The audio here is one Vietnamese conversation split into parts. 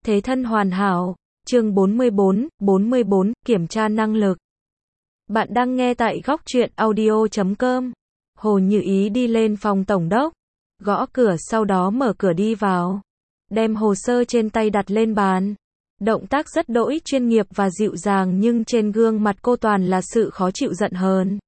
Thế thân hoàn hảo, chương 44, kiểm tra năng lực. Bạn đang nghe tại góc truyện audio.com. Hồ Như Ý đi lên phòng tổng đốc, gõ cửa sau đó mở cửa đi vào, đem hồ sơ trên tay đặt lên bàn. Động tác rất đỗi chuyên nghiệp và dịu dàng nhưng trên gương mặt cô toàn là sự khó chịu giận hờn.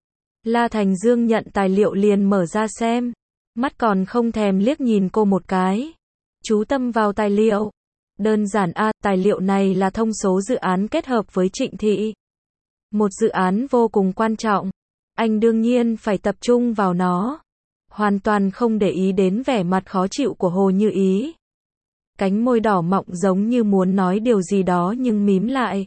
La Thành Dương nhận tài liệu liền mở ra xem, mắt còn không thèm liếc nhìn cô một cái. Chú tâm vào tài liệu. Đơn giản tài liệu này là thông số dự án kết hợp với Trịnh Thị. Một dự án vô cùng quan trọng. Anh đương nhiên phải tập trung vào nó. Hoàn toàn không để ý đến vẻ mặt khó chịu của Hồ Như Ý. Cánh môi đỏ mọng giống như muốn nói điều gì đó nhưng mím lại.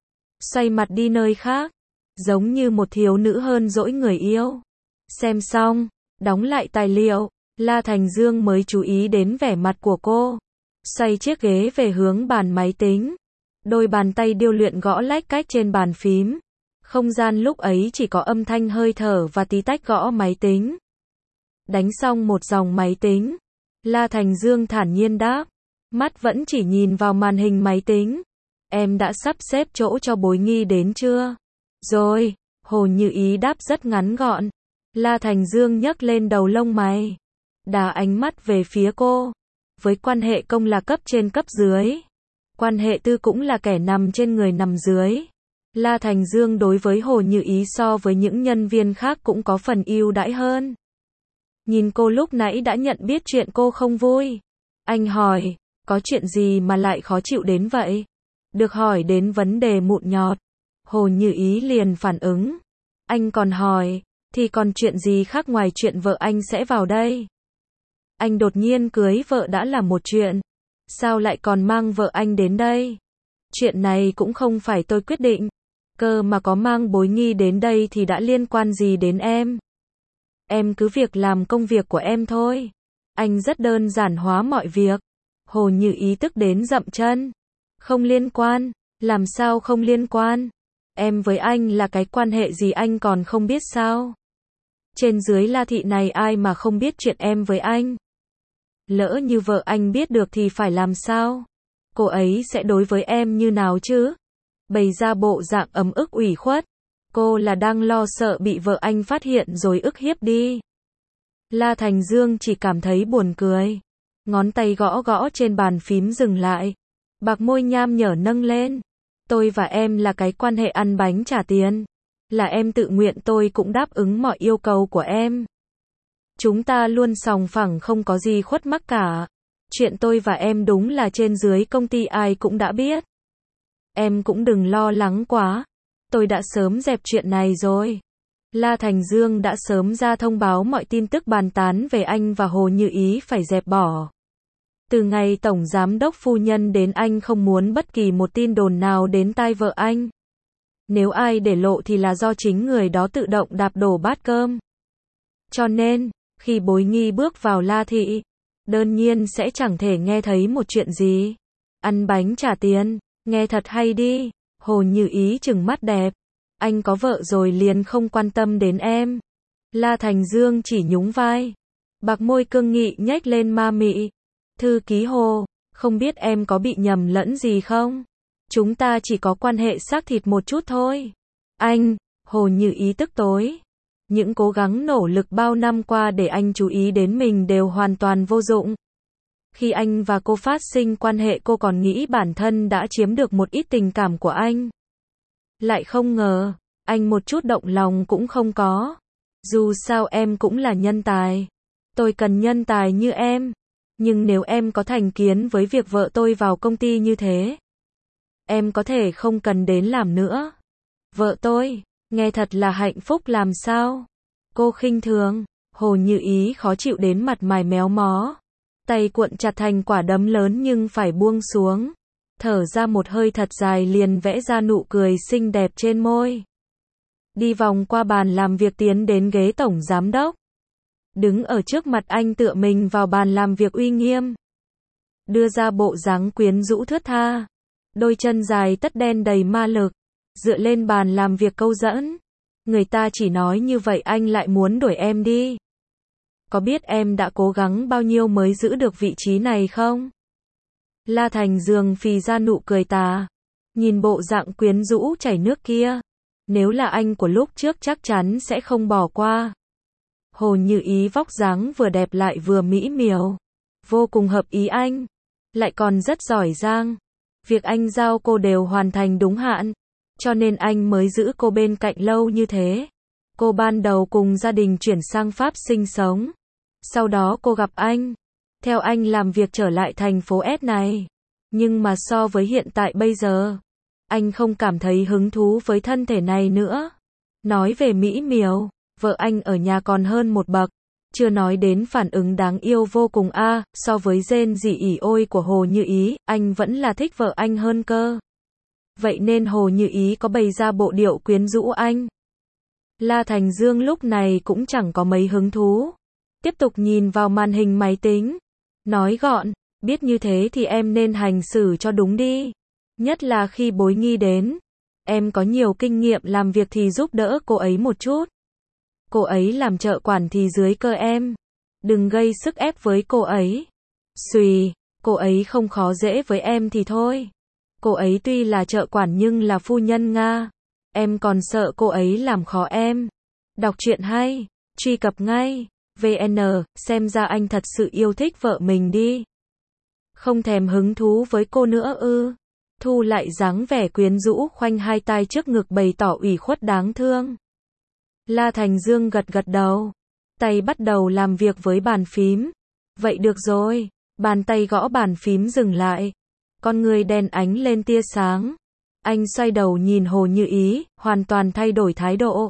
Xoay mặt đi nơi khác. Giống như một thiếu nữ hơn dỗi người yêu. Xem xong, đóng lại tài liệu, La Thành Dương mới chú ý đến vẻ mặt của cô. Xoay chiếc ghế về hướng bàn máy tính. Đôi bàn tay điêu luyện gõ lách cách trên bàn phím. Không gian lúc ấy chỉ có âm thanh hơi thở và tí tách gõ máy tính. Đánh xong một dòng máy tính, La Thành Dương thản nhiên đáp. Mắt vẫn chỉ nhìn vào màn hình máy tính. Em đã sắp xếp chỗ cho Bối Nghi đến chưa? Rồi, Hồ Như Ý đáp rất ngắn gọn. La Thành Dương nhấc lên đầu lông mày, đá ánh mắt về phía cô. Với quan hệ công là cấp trên cấp dưới, quan hệ tư cũng là kẻ nằm trên người nằm dưới. La Thành Dương đối với Hồ Như Ý so với những nhân viên khác cũng có phần ưu đãi hơn. Nhìn cô lúc nãy đã nhận biết chuyện cô không vui. Anh hỏi, có chuyện gì mà lại khó chịu đến vậy? Được hỏi đến vấn đề mụn nhọt, Hồ Như Ý liền phản ứng. Anh còn hỏi, thì còn chuyện gì khác ngoài chuyện vợ anh sẽ vào đây? Anh đột nhiên cưới vợ đã là một chuyện. Sao lại còn mang vợ anh đến đây? Chuyện này cũng không phải tôi quyết định. Cơ mà có mang Bối Nghi đến đây thì đã liên quan gì đến em? Em cứ việc làm công việc của em thôi. Anh rất đơn giản hóa mọi việc. Hồ Như Ý tức đến dậm chân. Không liên quan. Làm sao không liên quan? Em với anh là cái quan hệ gì anh còn không biết sao? Trên dưới La Thị này ai mà không biết chuyện em với anh? Lỡ như vợ anh biết được thì phải làm sao? Cô ấy sẽ đối với em như nào chứ? Bày ra bộ dạng ấm ức ủy khuất. Cô là đang lo sợ bị vợ anh phát hiện rồi ức hiếp đi. La Thành Dương chỉ cảm thấy buồn cười. Ngón tay gõ gõ trên bàn phím dừng lại. Bạc môi nham nhở nâng lên. Tôi và em là cái quan hệ ăn bánh trả tiền. Là em tự nguyện, tôi cũng đáp ứng mọi yêu cầu của em. Chúng ta luôn sòng phẳng, không có gì khuất mắc cả. Chuyện tôi và em đúng là trên dưới công ty ai cũng đã biết. Em cũng đừng lo lắng quá. Tôi đã sớm dẹp chuyện này rồi. La Thành Dương đã sớm ra thông báo mọi tin tức bàn tán về anh và Hồ Như Ý phải dẹp bỏ. Từ ngày Tổng Giám đốc phu nhân đến, anh không muốn bất kỳ một tin đồn nào đến tai vợ anh. Nếu ai để lộ thì là do chính người đó tự động đạp đổ bát cơm. Cho nên, khi Bối Nghi bước vào La Thị, đương nhiên sẽ chẳng thể nghe thấy một chuyện gì. Ăn bánh trả tiền, nghe thật hay đi. Hồ Như Ý trừng mắt đẹp. Anh có vợ rồi liền không quan tâm đến em. La Thành Dương chỉ nhún vai. Bạc môi cương nghị nhếch lên ma mị. Thư ký Hồ, không biết em có bị nhầm lẫn gì không? Chúng ta chỉ có quan hệ xác thịt một chút thôi. Anh, Hồ Như Ý tức tối. Những cố gắng nỗ lực bao năm qua để anh chú ý đến mình đều hoàn toàn vô dụng. Khi anh và cô phát sinh quan hệ, cô còn nghĩ bản thân đã chiếm được một ít tình cảm của anh. Lại không ngờ, anh một chút động lòng cũng không có. Dù sao em cũng là nhân tài. Tôi cần nhân tài như em. Nhưng nếu em có thành kiến với việc vợ tôi vào công ty như thế, em có thể không cần đến làm nữa. Vợ tôi, nghe thật là hạnh phúc làm sao? Cô khinh thường. Hồ Như Ý khó chịu đến mặt mày méo mó. Tay cuộn chặt thành quả đấm lớn nhưng phải buông xuống. Thở ra một hơi thật dài liền vẽ ra nụ cười xinh đẹp trên môi. Đi vòng qua bàn làm việc tiến đến ghế Tổng Giám đốc. Đứng ở trước mặt anh tựa mình vào bàn làm việc uy nghiêm. Đưa ra bộ dáng quyến rũ thướt tha. Đôi chân dài tất đen đầy ma lực. Dựa lên bàn làm việc câu dẫn. Người ta chỉ nói như vậy anh lại muốn đuổi em đi. Có biết em đã cố gắng bao nhiêu mới giữ được vị trí này không? La Thành Dương phì ra nụ cười tà. Nhìn bộ dạng quyến rũ chảy nước kia. Nếu là anh của lúc trước chắc chắn sẽ không bỏ qua. Hồ Như Ý vóc dáng vừa đẹp lại vừa mỹ miều. Vô cùng hợp ý anh. Lại còn rất giỏi giang. Việc anh giao cô đều hoàn thành đúng hạn. Cho nên anh mới giữ cô bên cạnh lâu như thế. Cô ban đầu cùng gia đình chuyển sang Pháp sinh sống. Sau đó cô gặp anh. Theo anh làm việc trở lại thành phố S này. Nhưng mà so với hiện tại bây giờ, anh không cảm thấy hứng thú với thân thể này nữa. Nói về mỹ miều, vợ anh ở nhà còn hơn một bậc. Chưa nói đến phản ứng đáng yêu vô cùng so với rên rỉ ỉ ôi của Hồ Như Ý, anh vẫn là thích vợ anh hơn cơ. Vậy nên Hồ Như Ý có bày ra bộ điệu quyến rũ anh. La Thành Dương lúc này cũng chẳng có mấy hứng thú. Tiếp tục nhìn vào màn hình máy tính. Nói gọn, biết như thế thì em nên hành xử cho đúng đi. Nhất là khi Bối Nghi đến. Em có nhiều kinh nghiệm làm việc thì giúp đỡ cô ấy một chút. Cô ấy làm trợ quản thì dưới cơ em. Đừng gây sức ép với cô ấy. Xùy, cô ấy không khó dễ với em thì thôi. Cô ấy tuy là trợ quản nhưng là phu nhân Nga. Em còn sợ cô ấy làm khó em. Đọc truyện hay, truy cập ngay. VN, xem ra anh thật sự yêu thích vợ mình đi. Không thèm hứng thú với cô nữa ư? Thu lại dáng vẻ quyến rũ khoanh hai tay trước ngực bày tỏ ủy khuất đáng thương. La Thành Dương gật gật đầu. Tay bắt đầu làm việc với bàn phím. Vậy được rồi. Bàn tay gõ bàn phím dừng lại. Con người đèn ánh lên tia sáng. Anh xoay đầu nhìn Hồ Như Ý, hoàn toàn thay đổi thái độ.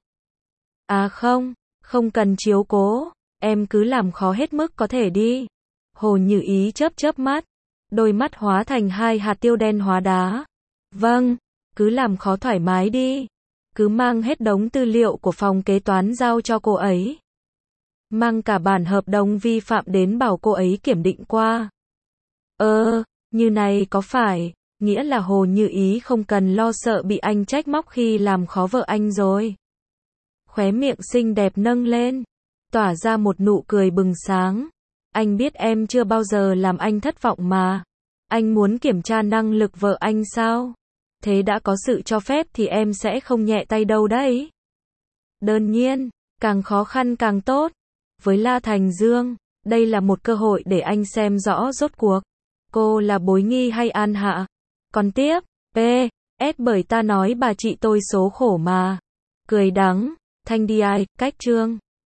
À không cần chiếu cố. Em cứ làm khó hết mức có thể đi. Hồ Như Ý chớp chớp mắt. Đôi mắt hóa thành hai hạt tiêu đen hóa đá. Vâng, cứ làm khó thoải mái đi. Cứ mang hết đống tư liệu của phòng kế toán giao cho cô ấy. Mang cả bản hợp đồng vi phạm đến bảo cô ấy kiểm định qua. Như này có phải, nghĩa là Hồ Như Ý không cần lo sợ bị anh trách móc khi làm khó vợ anh rồi. Khóe miệng xinh đẹp nâng lên, tỏa ra một nụ cười bừng sáng. Anh biết em chưa bao giờ làm anh thất vọng mà. Anh muốn kiểm tra năng lực vợ anh sao? Thế đã có sự cho phép thì em sẽ không nhẹ tay đâu đấy. Đương nhiên, càng khó khăn càng tốt. Với La Thành Dương, đây là một cơ hội để anh xem rõ rốt cuộc. Cô là Bối Nghi hay An Hạ? Còn tiếp, P.S. bởi ta nói bà chị tôi số khổ mà. Cười đắng, thanh đi ai, cách chương.